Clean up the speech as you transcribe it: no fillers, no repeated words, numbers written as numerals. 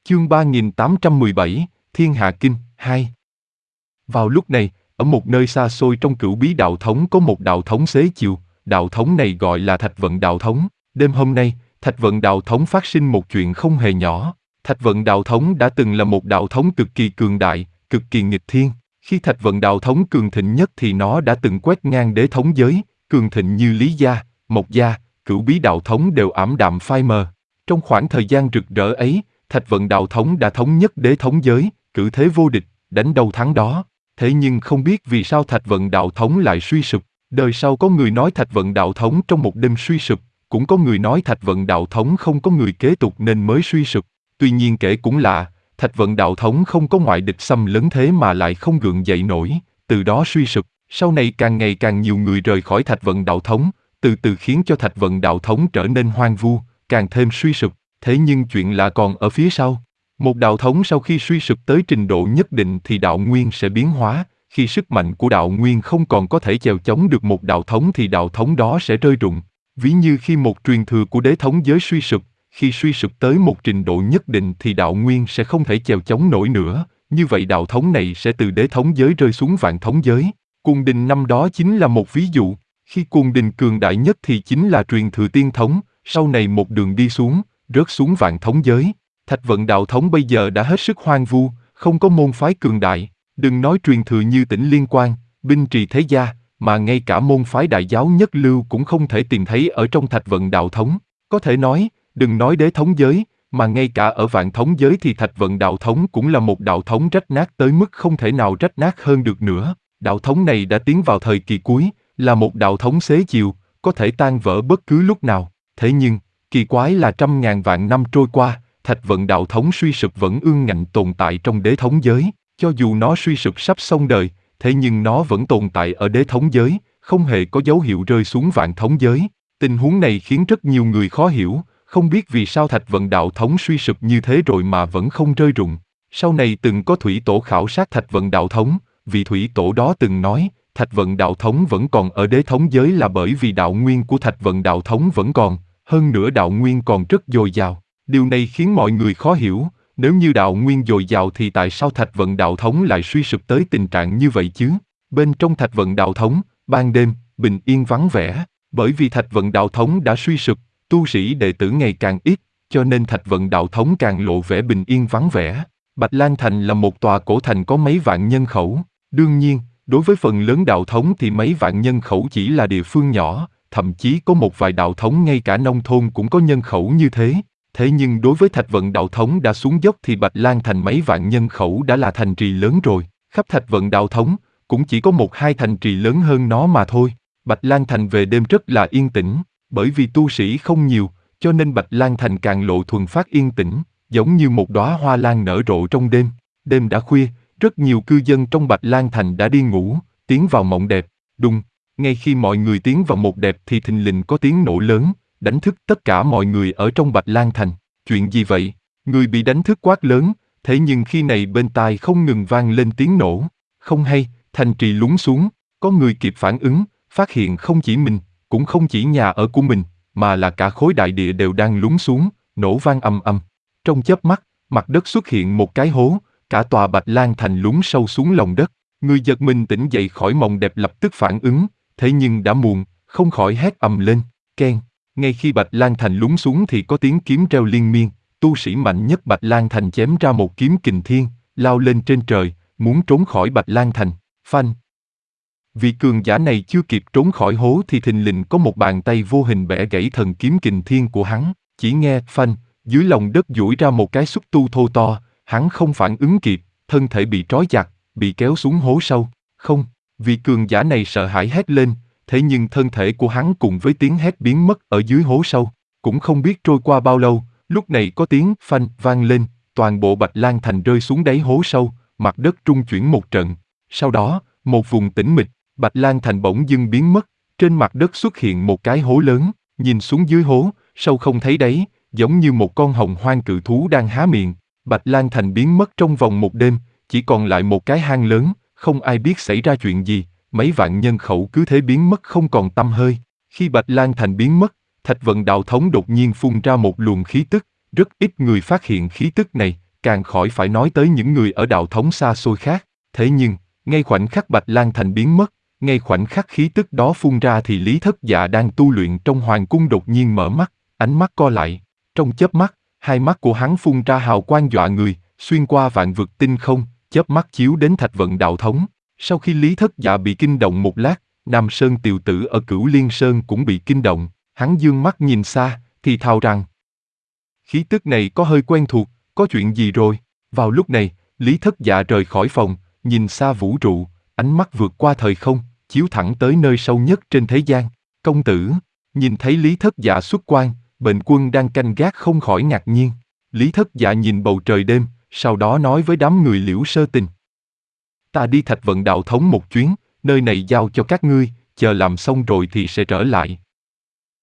Chương 3817, Thiên Hạ Kinh, 2. Vào lúc này, ở một nơi xa xôi trong Cửu Bí Đạo Thống có một đạo thống xế chiều, đạo thống này gọi là Thạch Vận Đạo Thống. Đêm hôm nay, Thạch Vận Đạo Thống phát sinh một chuyện không hề nhỏ. Thạch Vận Đạo Thống đã từng là một đạo thống cực kỳ cường đại, cực kỳ nghịch thiên. Khi Thạch Vận Đạo Thống cường thịnh nhất thì nó đã từng quét ngang đế thống giới, cường thịnh như Lý Gia, Mộc Gia, Cửu Bí Đạo Thống đều ảm đạm phai mờ. Trong khoảng thời gian rực rỡ ấy, Thạch Vận Đạo Thống đã thống nhất đế thống giới, cử thế vô địch, đánh đâu thắng đó. Thế nhưng không biết vì sao Thạch Vận Đạo Thống lại suy sụp. Đời sau có người nói Thạch Vận Đạo Thống trong một đêm suy sụp, cũng có người nói Thạch Vận Đạo Thống không có người kế tục nên mới suy sụp. Tuy nhiên kể cũng lạ, Thạch Vận Đạo Thống không có ngoại địch xâm lấn thế mà lại không gượng dậy nổi, từ đó suy sụp. Sau này càng ngày càng nhiều người rời khỏi Thạch Vận Đạo Thống, từ từ khiến cho Thạch Vận Đạo Thống trở nên hoang vu, càng thêm suy sụp. Thế nhưng chuyện lạ còn ở phía sau. Một đạo thống sau khi suy sụp tới trình độ nhất định thì đạo nguyên sẽ biến hóa, khi sức mạnh của đạo nguyên không còn có thể chèo chống được một đạo thống thì đạo thống đó sẽ rơi rụng. Ví như khi một truyền thừa của đế thống giới suy sụp, khi suy sụp tới một trình độ nhất định thì đạo nguyên sẽ không thể chèo chống nổi nữa, như vậy đạo thống này sẽ từ đế thống giới rơi xuống vạn thống giới. Cung Đình năm đó chính là một ví dụ, khi Cung Đình cường đại nhất thì chính là truyền thừa tiên thống, sau này một đường đi xuống, rớt xuống vạn thống giới. Thạch Vận Đạo Thống bây giờ đã hết sức hoang vu, không có môn phái cường đại, đừng nói truyền thừa như Tĩnh Liên Quan, Binh Trì Thế Gia, mà ngay cả môn phái đại giáo nhất lưu cũng không thể tìm thấy ở trong Thạch Vận Đạo Thống. Có thể nói, đừng nói đế thống giới, mà ngay cả ở vạn thống giới thì Thạch Vận Đạo Thống cũng là một đạo thống rách nát tới mức không thể nào rách nát hơn được nữa. Đạo thống này đã tiến vào thời kỳ cuối, là một đạo thống xế chiều, có thể tan vỡ bất cứ lúc nào. Thế nhưng, kỳ quái là trăm ngàn vạn năm trôi qua, Thạch Vận Đạo Thống suy sụp vẫn ương ngạnh tồn tại trong đế thống giới. Cho dù nó suy sụp sắp xong đời, thế nhưng nó vẫn tồn tại ở đế thống giới, không hề có dấu hiệu rơi xuống vạn thống giới. Tình huống này khiến rất nhiều người khó hiểu, không biết vì sao Thạch Vận Đạo Thống suy sụp như thế rồi mà vẫn không rơi rụng. Sau này từng có thủy tổ khảo sát Thạch Vận Đạo Thống, vị thủy tổ đó từng nói, Thạch Vận Đạo Thống vẫn còn ở đế thống giới là bởi vì đạo nguyên của Thạch Vận Đạo Thống vẫn còn, hơn nữa đạo nguyên còn rất dồi dào. Điều này khiến mọi người khó hiểu, nếu như đạo nguyên dồi dào thì tại sao Thạch Vận Đạo Thống lại suy sụp tới tình trạng như vậy chứ? Bên trong Thạch Vận Đạo Thống, ban đêm, bình yên vắng vẻ, bởi vì Thạch Vận Đạo Thống đã suy sụp, tu sĩ đệ tử ngày càng ít, cho nên Thạch Vận Đạo Thống càng lộ vẻ bình yên vắng vẻ. Bạch Lan Thành là một tòa cổ thành có mấy vạn nhân khẩu, đương nhiên, đối với phần lớn đạo thống thì mấy vạn nhân khẩu chỉ là địa phương nhỏ, thậm chí có một vài đạo thống ngay cả nông thôn cũng có nhân khẩu như thế. Thế nhưng đối với Thạch Vận Đạo Thống đã xuống dốc thì Bạch Lan Thành mấy vạn nhân khẩu đã là thành trì lớn rồi. Khắp Thạch Vận Đạo Thống cũng chỉ có một hai thành trì lớn hơn nó mà thôi. Bạch Lan Thành về đêm rất là yên tĩnh, bởi vì tu sĩ không nhiều, cho nên Bạch Lan Thành càng lộ thuần phát yên tĩnh, giống như một đóa hoa lan nở rộ trong đêm. Đêm đã khuya, rất nhiều cư dân trong Bạch Lan Thành đã đi ngủ, tiến vào mộng đẹp. Đùng, ngay khi mọi người tiến vào mộng đẹp thì thình lình có tiếng nổ lớn, đánh thức tất cả mọi người ở trong Bạch Lan Thành. Chuyện gì vậy? Người bị đánh thức quát lớn, thế nhưng khi này bên tai không ngừng vang lên tiếng nổ. Không hay, thành trì lún xuống, có người kịp phản ứng, phát hiện không chỉ mình, cũng không chỉ nhà ở của mình, mà là cả khối đại địa đều đang lún xuống, nổ vang ầm ầm. Trong chớp mắt, mặt đất xuất hiện một cái hố, cả tòa Bạch Lan Thành lún sâu xuống lòng đất. Người giật mình tỉnh dậy khỏi mộng đẹp lập tức phản ứng, thế nhưng đã muộn, không khỏi hét ầm lên, keng. Ngay khi Bạch Lan Thành lún xuống thì có tiếng kiếm reo liên miên, tu sĩ mạnh nhất Bạch Lan Thành chém ra một kiếm kình thiên, lao lên trên trời, muốn trốn khỏi Bạch Lan Thành. Phanh. Vị cường giả này chưa kịp trốn khỏi hố thì thình lình có một bàn tay vô hình bẻ gãy thần kiếm kình thiên của hắn. Chỉ nghe phanh, dưới lòng đất duỗi ra một cái xúc tu thô to, hắn không phản ứng kịp, thân thể bị trói chặt, bị kéo xuống hố sâu. Không, vị cường giả này sợ hãi hét lên, thế nhưng thân thể của hắn cùng với tiếng hét biến mất ở dưới hố sâu. Cũng không biết trôi qua bao lâu, lúc này có tiếng phanh vang lên, toàn bộ Bạch Lan Thành rơi xuống đáy hố sâu, mặt đất trung chuyển một trận. Sau đó, một vùng tĩnh mịch, Bạch Lan Thành bỗng dưng biến mất, trên mặt đất xuất hiện một cái hố lớn, nhìn xuống dưới hố, sâu không thấy đáy, giống như một con hồng hoang cự thú đang há miệng. Bạch Lan Thành biến mất trong vòng một đêm, chỉ còn lại một cái hang lớn, không ai biết xảy ra chuyện gì, mấy vạn nhân khẩu cứ thế biến mất không còn tăm hơi. Khi Bạch Lan Thành biến mất, Thạch Vận Đạo Thống đột nhiên phun ra một luồng khí tức, rất ít người phát hiện khí tức này, càng khỏi phải nói tới những người ở đạo thống xa xôi khác. Thế nhưng, ngay khoảnh khắc Bạch Lang Thành biến mất, ngay khoảnh khắc khí tức đó phun ra thì Lý Thất Dạ đang tu luyện trong hoàng cung đột nhiên mở mắt, ánh mắt co lại. Trong chớp mắt, hai mắt của hắn phun ra hào quang dọa người, xuyên qua vạn vực tinh không, chớp mắt chiếu đến Thạch Vận đạo thống. Sau khi Lý Thất Dạ bị kinh động một lát, Nam Sơn Tiều Tử ở Cửu Liên Sơn cũng bị kinh động, hắn dương mắt nhìn xa, thì thào rằng: khí tức này có hơi quen thuộc, có chuyện gì rồi? Vào lúc này, Lý Thất Dạ rời khỏi phòng, nhìn xa vũ trụ, ánh mắt vượt qua thời không, chiếu thẳng tới nơi sâu nhất trên thế gian. Công tử, nhìn thấy Lý Thất Dạ xuất quan, Bệnh Quân đang canh gác không khỏi ngạc nhiên. Lý Thất Dạ nhìn bầu trời đêm, sau đó nói với đám người Liễu Sơ Tình: ta đi Thạch Vận đạo thống một chuyến, nơi này giao cho các ngươi, chờ làm xong rồi thì sẽ trở lại.